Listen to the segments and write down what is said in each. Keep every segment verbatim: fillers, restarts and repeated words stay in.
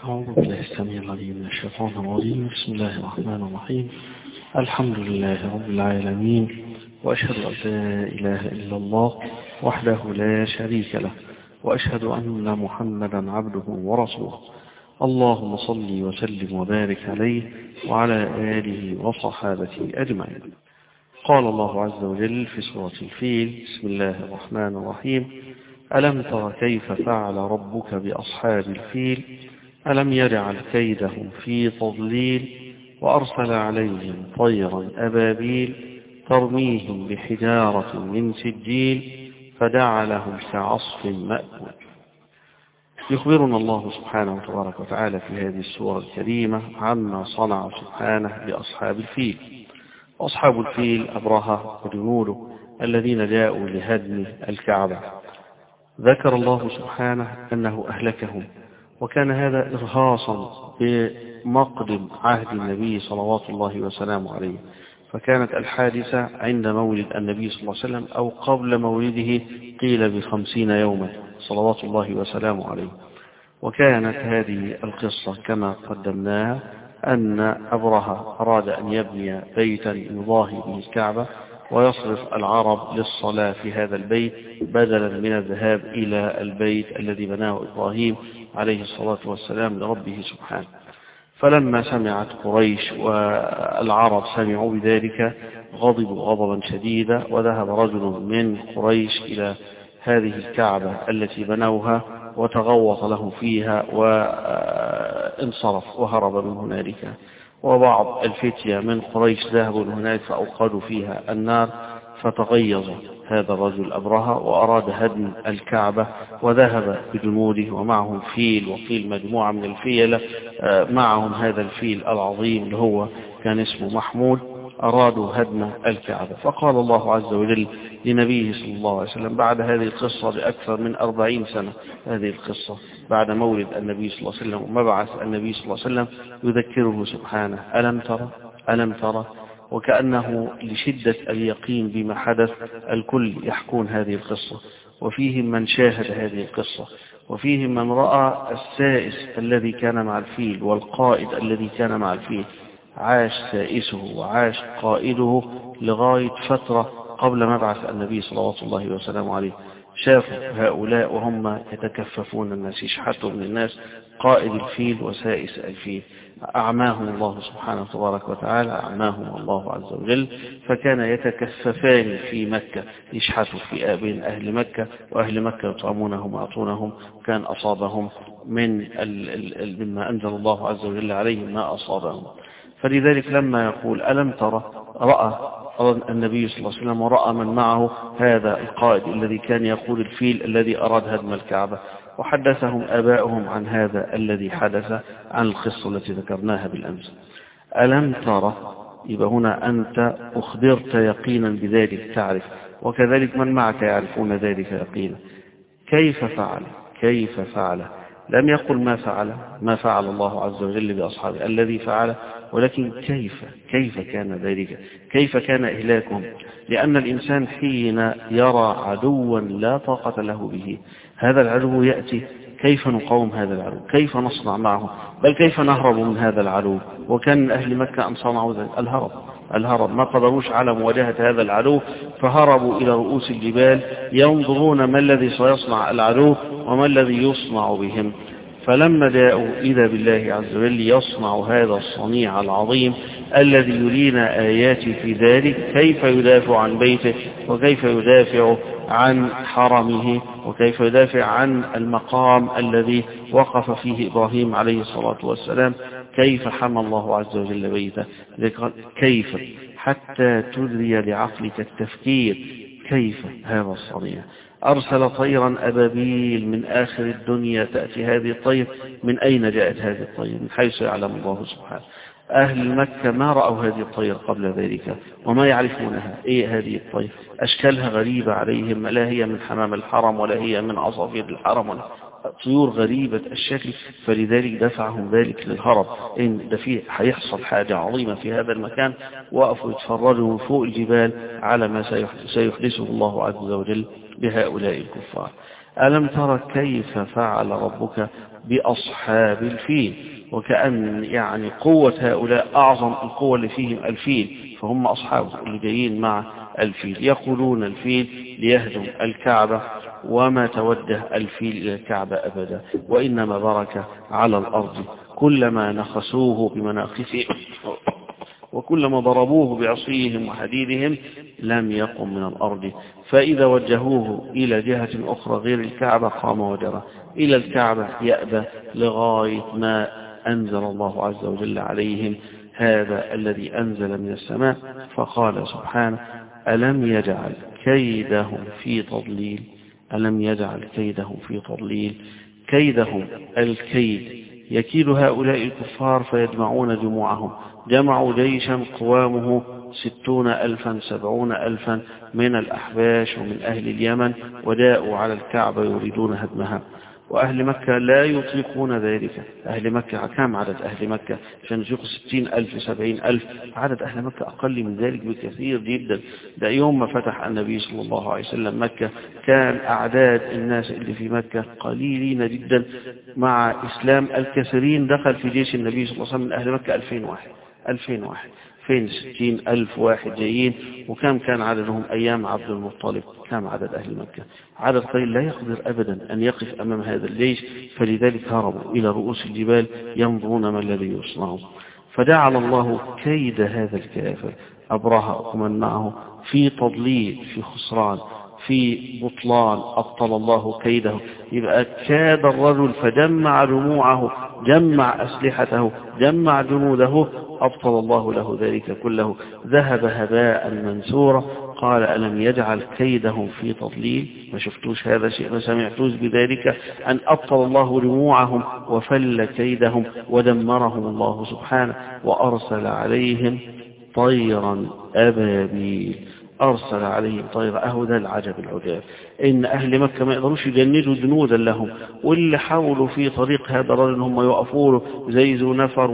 أعوذ بالله السميع العليم من الشيطان الرجيم. بسم الله الرحمن الرحيم. الحمد لله رب العالمين، وأشهد أن لا إله إلا الله وحده لا شريك له، وأشهد أن محمدا عبده ورسوله. اللهم صل وسلم وبارك عليه وعلى آله وصحابته أجمعين. قال الله عز وجل في سورة الفيل: بسم الله الرحمن الرحيم. ألم تر كيف فعل ربك بأصحاب الفيل ألم يجعل كيدهم في تضليل وأرسل عليهم طيرا أبابيل ترميهم بحجارة من سجيل فجعلهم كعصف مأكول. يخبرنا الله سبحانه وتبارك وتعالى في هذه السورة الكريمة عما صنع سبحانه بأصحاب الفيل. أصحاب الفيل أبرهة وجنوده الذين جاءوا لهدم الكعبة. ذكر الله سبحانه أنه أهلكهم، وكان هذا إرهاصا بمقدم عهد النبي صلوات الله وسلامه عليه، فكانت الحادثة عند مولد النبي صلى الله عليه وسلم أو قبل مولده، قيل بخمسين يوما صلوات الله وسلامه عليه. وكانت هذه القصة كما قدمناها أن أبرهة أراد أن يبني بيتا يضاهي به الكعبة ويصرف العرب للصلاة في هذا البيت بدلا من الذهاب إلى البيت الذي بناه إبراهيم عليه الصلاة والسلام لربه سبحانه. فلما سمعت قريش والعرب سمعوا بذلك غضبوا غضبا شديدا، وذهب رجل من قريش إلى هذه الكعبة التي بنوها وتغوط له فيها وانصرف وهرب من هنالك. وبعض الفتية من قريش ذهبوا هناك فأوقدوا فيها النار، فتغيظ هذا الرجل أبرهة وأراد هدم الكعبة، وذهب بجنوده ومعهم فيل، وفيل مجموعة من الفيلة معهم هذا الفيل العظيم اللي هو كان اسمه محمود، أرادوا هدم الكعبة. فقال الله عز وجل لنبيه صلى الله عليه وسلم بعد هذه القصة بأكثر من أربعين سنة، هذه القصة بعد مولد النبي صلى الله عليه وسلم ومبعث النبي صلى الله عليه وسلم، يذكره سبحانه: ألم ترى ألم ترى وكأنه لشدة اليقين بما حدث الكل يحكون هذه القصة، وفيهم من شاهد هذه القصة، وفيهم من رأى السائس الذي كان مع الفيل والقائد الذي كان مع الفيل. عاش سائسه وعاش قائده لغاية فترة قبل مبعث النبي صلوات الله وسلامه عليه. شافوا هؤلاء وهم يتكففون الناس، يشحتوا من الناس، قائد الفيل وسائس الفيل. أعماهم الله سبحانه وتبارك وتعالى، أعماهم الله عز وجل، فكان يتكففان في مكة، يشحتوا في بين أهل مكة، وأهل مكة يطعمونهم ويعطونهم، كان أصابهم من مما أنزل الله عز وجل عليهم ما أصابهم. فلذلك لما يقول ألم ترى، رأى النبي صلى الله عليه وسلم ورأى من معه هذا القائد الذي كان يقود الفيل الذي أراد هدم الكعبة، وحدثهم آباؤهم عن هذا الذي حدث، عن القصة التي ذكرناها بالأمس. ألم ترى، يبقى هنا أنت أخبرت يقينا بذلك، تعرف، وكذلك من معك يعرفون ذلك يقينا. كيف فعل كيف فعل لم يقل ما فعل ما فعل الله عز وجل بأصحابه الذي فعل، ولكن كيف كيف كان ذلك، كيف كان إهلاكهم. لأن الإنسان حين يرى عدوا لا طاقة له به، هذا العدو يأتي، كيف نقاوم هذا العدو، كيف نصنع معه، بل كيف نهرب من هذا العدو. وكان أهل مكة أن صنعوا ذلك، الهرب الهرب ما قدروش على مواجهة هذا العدو، فهربوا إلى رؤوس الجبال ينظرون ما الذي سيصنع العدو وما الذي يصنع بهم. فلما جاءوا إذا بالله عز وجل يصنع هذا الصنيع العظيم الذي يرينا آياتي في ذلك، كيف يدافع عن بيته، وكيف يدافع عن حرمه، وكيف يدافع عن المقام الذي وقف فيه إبراهيم عليه الصلاة والسلام. كيف حمى الله عز وجل بيته، كيف حتى تدري لعقلك التفكير كيف هذا الصنيع. أرسل طيرا أبابيل من آخر الدنيا تأتي هذه الطير. من أين جاءت هذه الطير؟ من حيث يعلم الله سبحانه. أهل مكة ما رأوا هذه الطير قبل ذلك وما يعرفونها. إيه هذه الطير؟ أشكالها غريبة عليهم، لا هي من حمام الحرم ولا هي من عصافير الحرم، ولا طيور غريبة الشكل. فلذلك دفعهم ذلك للهرب، إن ده فيه هيحصل حاجة عظيمة في هذا المكان. وقفوا يتفرجوا فوق الجبال على ما سيحدثه الله عز وجل بهؤلاء الكفار. ألم تر كيف فعل ربك بأصحاب الفيل. وكأن يعني قوة هؤلاء أعظم القوة اللي فيهم الفيل، فهم أصحابه اللي جايين مع الفيل. يقولون الفيل ليهدم الكعبة، وما توجه الفيل إلى الكعبة أبدا، وإنما برك على الأرض. كلما نخسوه بمناخسهم وكلما ضربوه بعصيهم وحديدهم لم يقم من الأرض، فإذا وجهوه إلى جهة أخرى غير الكعبة قام وجرى إلى الكعبة يأبى، لغاية ما أنزل الله عز وجل عليهم هذا الذي أنزل من السماء. فقال سبحانه: ألم يجعل كيدهم في تضليل. ألم يجعل كيدهم في تضليل. كيدهم الكيد يكيد هؤلاء الكفار فيجمعون جموعهم. جمعوا جيشا قوامه ستون ألفا سبعون ألفا من الأحباش ومن أهل اليمن، وجاءوا على الكعبة يريدون هدمها، وأهل مكة لا يطيقون ذلك. أهل مكة كم عدد أهل مكة؟ عشان يطيقوا ستين ألف سبعين ألف، عدد أهل مكة أقل من ذلك بكثير جدا. ده يوم ما فتح النبي صلى الله عليه وسلم مكة كان أعداد الناس اللي في مكة قليلين جدا، مع إسلام الكثيرين دخل في جيش النبي صلى الله عليه وسلم من أهل مكة ألفين واحد. ألفين واحد فين ستين ألف واحد جايين؟ وكم كان عددهم أيام عبد المطلب؟ كم عدد أهل مكة؟ عدد قليل لا يقدر أبدا أن يقف أمام هذا الجيش، فلذلك هربوا إلى رؤوس الجبال ينظرون ما الذي يصنعون. فجعل الله كيد هذا الكافر أبرهة ومن معه في تضليل، في خسران، في بطلان، أبطل الله كيده. يبقى كاد الرجل فجمع جموعه، جمع أسلحته، جمع جنوده، أبطل الله له ذلك كله، ذهب هباء منثورا. قال: ألم يجعل كيدهم في تضليل. ما شفتوش هذا شيء؟ ما سمعتوش بذلك؟ أن أبطل الله جموعهم وفل كيدهم ودمرهم الله سبحانه، وأرسل عليهم طيرا أبابيل. أرسل عليهم طيرا. أهو ده العجب العجاب، إن أهل مكة ما يقدروش يجندوا جنودا لهم، واللي حاولوا في طريق هذا الرجل هم يقفوا له زي ذو نفر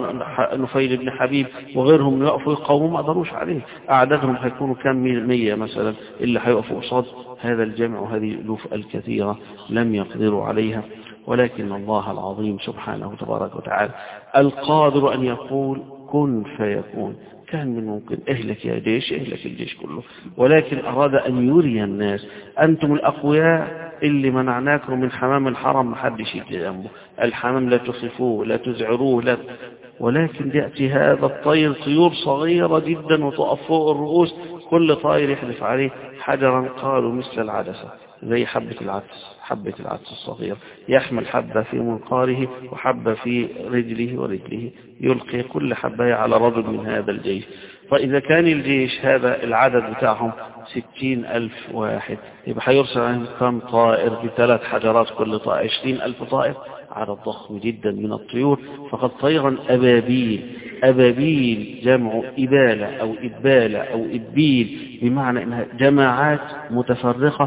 ونفيل بن حبيب وغيرهم، يقفوا يقاوموا ما قدروش عليه. أعدادهم هيكونوا كم مية مثلا اللي هيقفوا قصاد هذا الجمع، وهذه الألوف الكثيرة لم يقدروا عليها. ولكن الله العظيم سبحانه تبارك وتعالى القادر أن يقول كن فيكون. كان من ممكن اهلك يا جيش، اهلك الجيش كله، ولكن أراد أن يري الناس أنتم الأقوياء اللي منعناكم من حمام الحرم، محدش يجي جنبه. الحمام لا تخفوه لا تزعروه لا، ولكن يأتي هذا الطير، طيور صغيرة جدا وتقف فوق الرؤوس، كل طائر يحدف عليه حجرا قالوا مثل العدسة، زي حبة العدس، حبة العدس الصغير، يحمل حبة في منقاره وحبة في رجله ورجله، يلقي كل حبة على رجل من هذا الجيش. فإذا كان الجيش هذا العدد بتاعهم ستين ألف واحد، يبقى هيرسل عليهم كم طائر بثلاث حجرات كل طائر؟ عشرين ألف طائر، عدد ضخم جدا من الطيور. فقد طيرا أبابيل. أبابيل جمع إبالة أو إبالة أو إبيل، بمعنى أنها جماعات متفرقة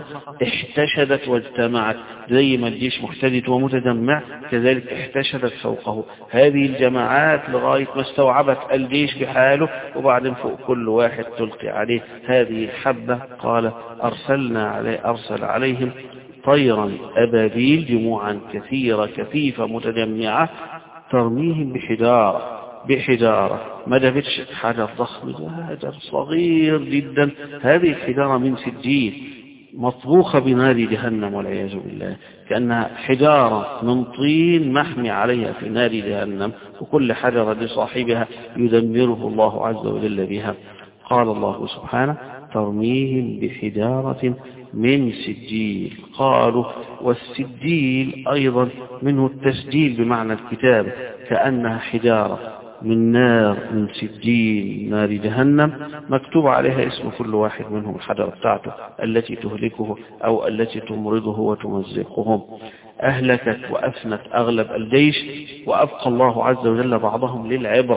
احتشدت واجتمعت، زي ما الجيش محتدد ومتجمع كذلك احتشدت فوقه هذه الجماعات لغاية ما استوعبت الجيش بحاله، وبعدين فوق كل واحد تلقي عليه هذه الحبة. قال أرسلنا عليه أرسل عليهم طيرا أبابيل، جموعا كثيرة كثيفة متجمعة، ترميهم بحجارة بحجارة ما جابتش حجر ضخم، حجر صغير جدا. هذه الحجارة من سجيل مطبوخة بنار جهنم والعياذ بالله، كأنها حجارة من طين محمي عليها في نار جهنم، وكل حجرة لصاحبها يدمره الله عز وجل بها. قال الله سبحانه ترميهم بحجارة من سجيل. قالوا والسجيل أيضا منه التسجيل بمعنى الكتاب، كأنها حجارة من نار من سجيل نار جهنم، مكتوب عليها اسم كل واحد منهم، الحجرة بتاعته التي تهلكه أو التي تمرضه وتمزقهم. أهلكت وأفنت أغلب الجيش، وأبقى الله عز وجل بعضهم للعبرة،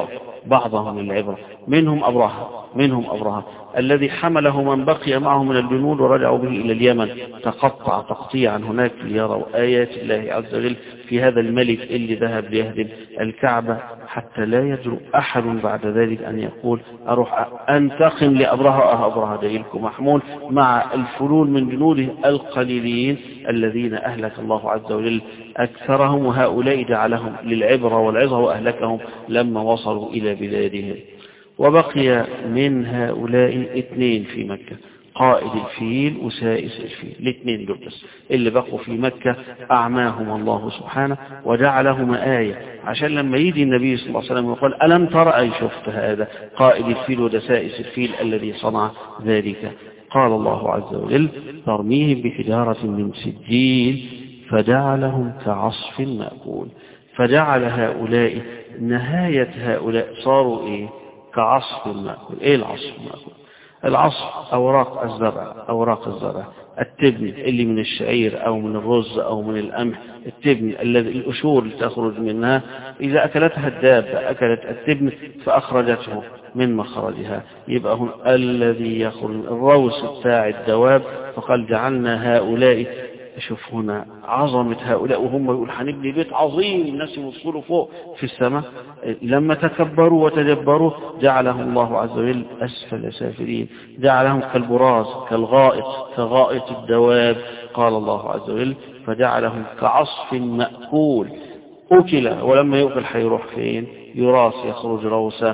بعضهم للعبرة. منهم أبرهة منهم أبرهة الذي حمله من بقي معه من الجنود ورجعوا به إلى اليمن، تقطع تقطيعا هناك ليروا آيات الله عز وجل في هذا الملك اللي ذهب ليهدم الكعبة، حتى لا يجرؤ أحد بعد ذلك أن يقول أروح أنتقم لأبرهة. أه أبرهة دليلكم محمول مع الفلول من جنوده القليلين الذين أهلك الله عز وجل أكثرهم، وهؤلاء جعلهم للعبرة والعظة وأهلكهم لما وصلوا إلى بلادهم. وبقي من هؤلاء اثنين في مكة، قائد الفيل وسائس الفيل، الاثنين دول بس اللي بقوا في مكة، أعماهم الله سبحانه وجعلهما آية، عشان لما يجي النبي صلى الله عليه وسلم ويقول ألم ترى أي شفت هذا قائد الفيل وسائس الفيل الذي صنع ذلك، قال الله عز وجل ترميهم بحجارة من سجيل فجعلهم كعصف مأكول. فجعل هؤلاء نهاية هؤلاء صاروا إيه؟ كعصف مأكول. إيه العصف مأكول؟ العصف أوراق الزرع، أوراق الزرع التبن اللي من الشعير أو من الرز أو من القمح، التبن الذي الأشور اللي تخرج منها إذا أكلتها الدابة أكلت التبن فأخرجته من مخرجها، يبقى هم الذي يخرج الروس بتاع الدواب. فقال جعلنا هؤلاء، شوف هنا عظمة هؤلاء وهم يقول هنبني بيت عظيم الناس يوصلوا فوق في السماء، لما تكبروا وتجبروا جعلهم الله عز وجل أسفل سافلين، جعلهم كالبراز كالغائط كغائط الدواب، قال الله عز وجل فجعلهم كعصف مأكول أكل، ولما يؤكل حيروح فين؟ يراس يخرج روسا.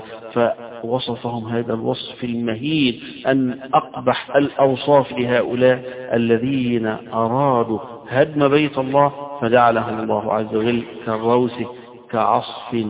فوصفهم هذا الوصف المهين أن أقبح الأوصاف لهؤلاء الذين أرادوا هدم بيت الله، فجعلهم الله عز وجل كالروس كعصف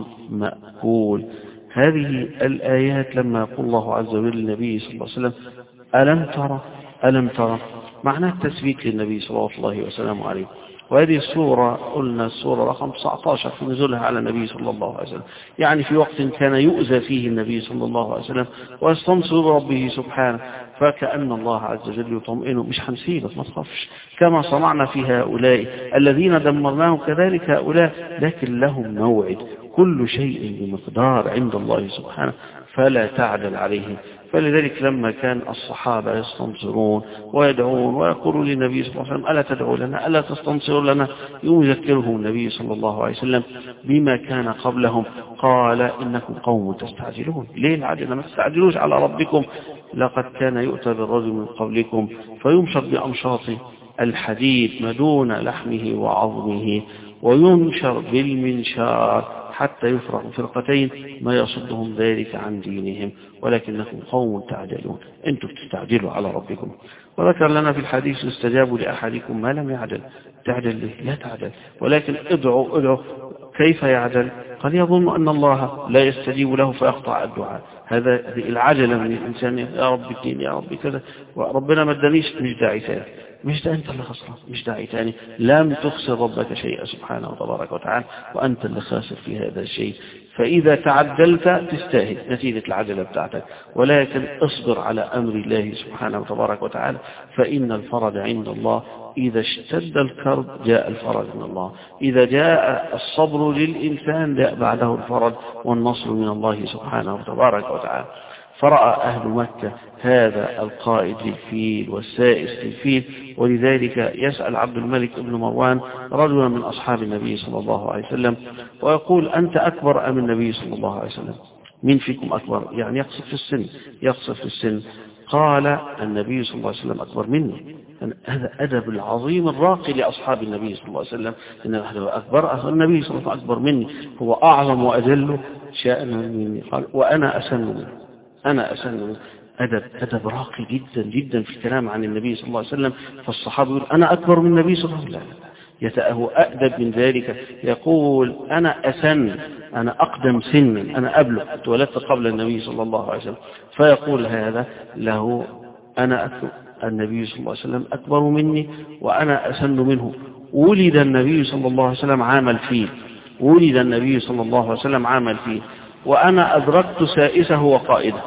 مأكول. هذه الآيات لما يقول الله عز وجل للنبي صلى الله عليه وسلم ألم ترى ألم ترى معناه التثبيت للنبي صلى الله عليه وسلم عليه. وهذه السورة قلنا السورة رقم تسعة عشر في نزولها على النبي صلى الله عليه وسلم، يعني في وقت كان يؤذى فيه النبي صلى الله عليه وسلم ويستنصر ربه سبحانه، فكأن الله عز وجل يطمئنه مش هنسيبك ما تخافش، كما صنعنا في هؤلاء الذين دمرناهم كذلك هؤلاء، لكن لهم موعد، كل شيء بمقدار عند الله سبحانه فلا تعجل عليهم. فلذلك لما كان الصحابة يستنصرون ويدعون ويقولوا للنبي صلى الله عليه وسلم ألا تدعو لنا ألا تستنصر لنا، يذكرهم النبي صلى الله عليه وسلم بما كان قبلهم، قال إنكم قوم تستعجلون. ليه العجل؟ ما تستعجلوش على ربكم، لقد كان يؤتى بالرجل من قبلكم فيمشط بأمشاط الحديد ما دون لحمه وعظمه وينشر بالمنشار حتى يفرق فرقتين ما يصدهم ذلك عن دينهم، ولكنكم قوم تعجلون، انتم تستعجلوا على ربكم. وذكر لنا في الحديث استجابوا لأحدكم ما لم يعجل. تعجل ليه؟ لا تعجل، ولكن ادعوا ادعوا. كيف يعجل؟ قال يظن أن الله لا يستجيب له فيقطع الدعاء. هذا العجلة من الإنسان، يا رب الدين يا رب كذا وربنا ما ادانيش، مش داعي ثاني، مش ده انت اللي خسران، مش داعي ثاني، لم تخسر ربك شيئا سبحانه وتبارك وتعالى، وأنت اللي خاسر في هذا الشيء. فإذا تعجلت تستاهل نتيجة العجلة بتاعتك، ولكن اصبر على أمر الله سبحانه وتبارك وتعالى، فإن الفرج عند الله. إذا اشتد الكرب جاء الفرج من الله، إذا جاء الصبر للإنسان جاء بعده الفرج والنصر من الله سبحانه وتبارك وتعالى. فرأى أهل مكة هذا القائد للفيل والسائس للفيل، ولذلك يسأل عبد الملك بن مروان رجلا من أصحاب النبي صلى الله عليه وسلم ويقول أنت أكبر أم النبي صلى الله عليه وسلم؟ من فيكم أكبر؟ يعني يقصد في السن يقصد في السن قال النبي صلى الله عليه وسلم أكبر مني. هذا أدب العظيم الراقي لأصحاب النبي صلى الله عليه وسلم، إن أكبر النبي صلى الله عليه وسلم أكبر مني، هو أعظم وأجل شأنا مني. قال وأنا أسن منه، أنا أسن منه. أدب أدب راقي جدا جدا في الكلام عن النبي صلى الله عليه وسلم. فالصحابي يقول أنا أكبر من النبي صلى الله عليه وسلم، يتأهو أدب من ذلك، يقول أنا أسن، أنا أقدم سنا، أنا أبلغ، اتولدت قبل النبي صلى الله عليه وسلم. فيقول هذا له أنا أكبر، النبي صلى الله عليه وسلم أكبر مني وأنا أسن منه. ولد النبي صلى الله عليه وسلم عام الفيل، ولد النبي صلى الله عليه وسلم عام الفيل، وأنا أدركت سائسه وقائده،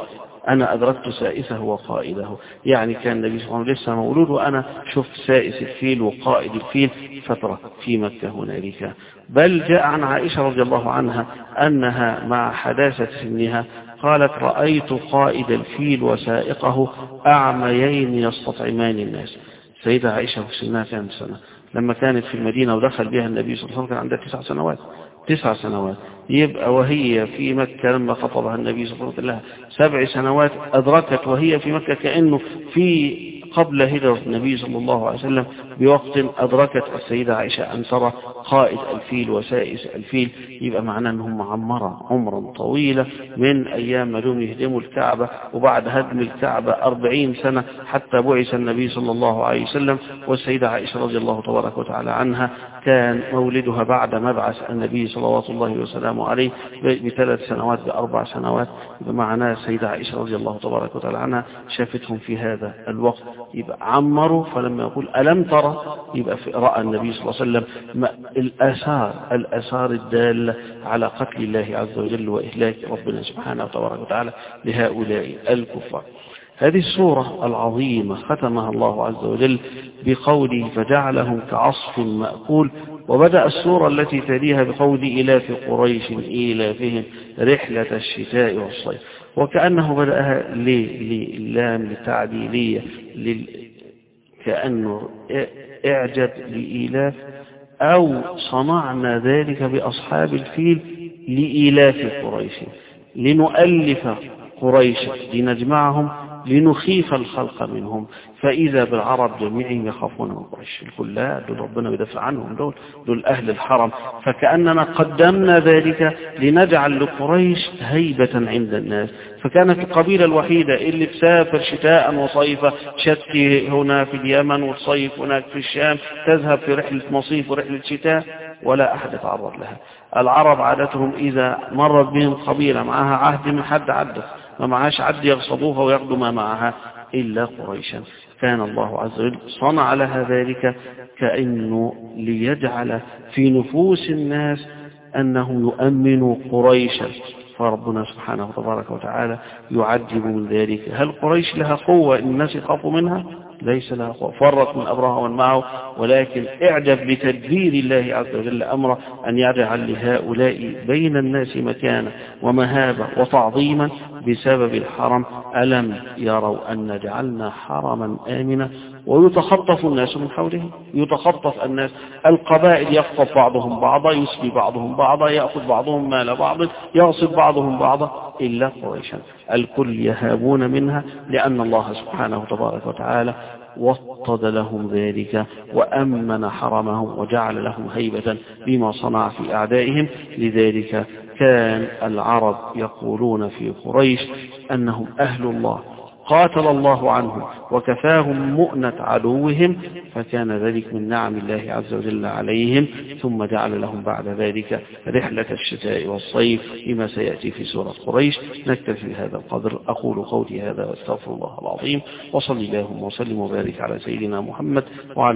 أنا أدركت سائسه وقائده. يعني كان النبي صلى الله عليه وسلم لسه مولود وأنا شفت سائس الفيل وقائد الفيل فترة في مكة هنالك. بل جاء عن عائشة رضي الله عنها أنها مع حداثة سنها قالت رأيت قائد الفيل وسائقه أعميين يستطعمان الناس. سيدة عائشة في سنها كانت سنة لما كانت في المدينة ودخل بها النبي صلى الله عليه وسلم كان عندها تسع سنوات تسع سنوات يبقى وهي في مكة لما خطبها النبي صلى الله عليه وسلم سبع سنوات أدركت وهي في مكة كأنه في قبل هجرة النبي صلى الله عليه وسلم بوقت أدركت السيدة عائشة أن ترى قائد الفيل وسائس الفيل. يبقى معناه أنهم عمرا عمرا طويلة من أيام ما لهم يهدموا الكعبة وبعد هدم الكعبة أربعين سنة حتى بعث النبي صلى الله عليه وسلم. والسيدة عائشة رضي الله تبارك وتعالى عنها كان مولدها بعد مبعث النبي صلوات الله وسلامه عليه بثلاث سنوات بأربع سنوات. بمعنى السيدة عائشة رضي الله تبارك وتعالى عنها شافتهم في هذا الوقت. يبقى عمروا فلما يقول ألم ترى يبقى رأى النبي صلى الله عليه وسلم الآثار الآثار الدالة على قتل الله عز وجل وإهلاك ربنا سبحانه وتبارك وتعالى لهؤلاء الكفار. هذه السورة العظيمة ختمها الله عز وجل بقوله فجعلهم كعصف مأكول. وبدأ السورة التي تليها بقول إلاف قريش إلافهم رحلة الشتاء والصيف. وكأنه بدأها للام لتعديلية كأنه إعجب لإلاف أو صنعنا ذلك بأصحاب الفيل لإلاف قريش لنؤلف قريش لنجمعهم لنخيف الخلق منهم. فإذا بالعرب جميعهم يخافون من قريش كلها دول ربنا يدافع عنهم دول دول أهل الحرم. فكأننا قدمنا ذلك لنجعل لقريش هيبة عند الناس. فكانت القبيلة الوحيدة اللي تسافر شتاء وصيفا شتي هنا في اليمن والصيف هناك في الشام تذهب في رحلة مصيف ورحلة شتاء ولا أحد يتعرض لها. العرب عادتهم إذا مرت بهم قبيلة معها عهد من حد عدت ما معهاش عد يغصبوها وياخدوا ما معها إلا قريشا. كان الله عز وجل صنع لها ذلك كأنه ليجعل في نفوس الناس أنه يؤمن قريشا. فربنا سبحانه وتبارك وتعالى يعجب من ذلك. هل قريش لها قوة الناس يخافوا منها؟ ليس لها قوة. فرت من أبرهة ومن معه. ولكن اعجب بتدبير الله عز وجل أمره أن يجعل لهؤلاء بين الناس مكانة ومهابة وتعظيما بسبب الحرم. ألم يروا أن جعلنا حرما آمنا ويتخطف الناس من حوله. يتخطف الناس القبائل يخطف بعضهم بعضا يسبي بعضهم بعضا يأخذ بعضهم مال بعض يغصب بعضهم بعضا إلا قريشا. الكل يهابون منها لأن الله سبحانه تبارك وتعالى وطد لهم ذلك وأمن حرمهم وجعل لهم هيبة بما صنع في أعدائهم. لذلك كان العرب يقولون في قريش أنهم أهل الله قاتل الله عنهم وكفاهم مؤنة عدوهم. فكان ذلك من نعم الله عز وجل عليهم. ثم جعل لهم بعد ذلك رحلة الشتاء والصيف لما سيأتي في سورة قريش. نكتفي بهذا القدر. أقول قولي هذا واستغفر الله العظيم وصلي اللهم وسلم وبارك على سيدنا محمد وعلى